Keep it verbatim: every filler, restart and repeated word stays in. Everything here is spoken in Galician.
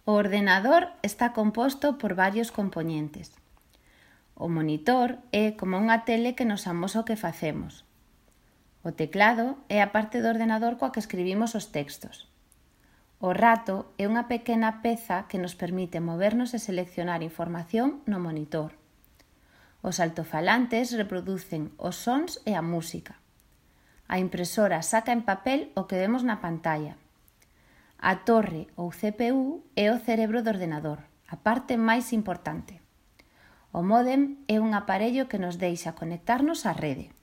O ordenador está composto por varios compoñentes. O monitor é como unha tele que nos amosa o que facemos. O teclado é a parte do ordenador coa que escribimos os textos. O rato é unha pequena peza que nos permite movernos e seleccionar información no monitor. Os altofalantes reproducen os sons e a música. A impresora saca en papel o que vemos na pantalla. A torre ou C P U é o cerebro do ordenador, a parte máis importante. O módem é un aparello que nos deixa conectarnos á rede.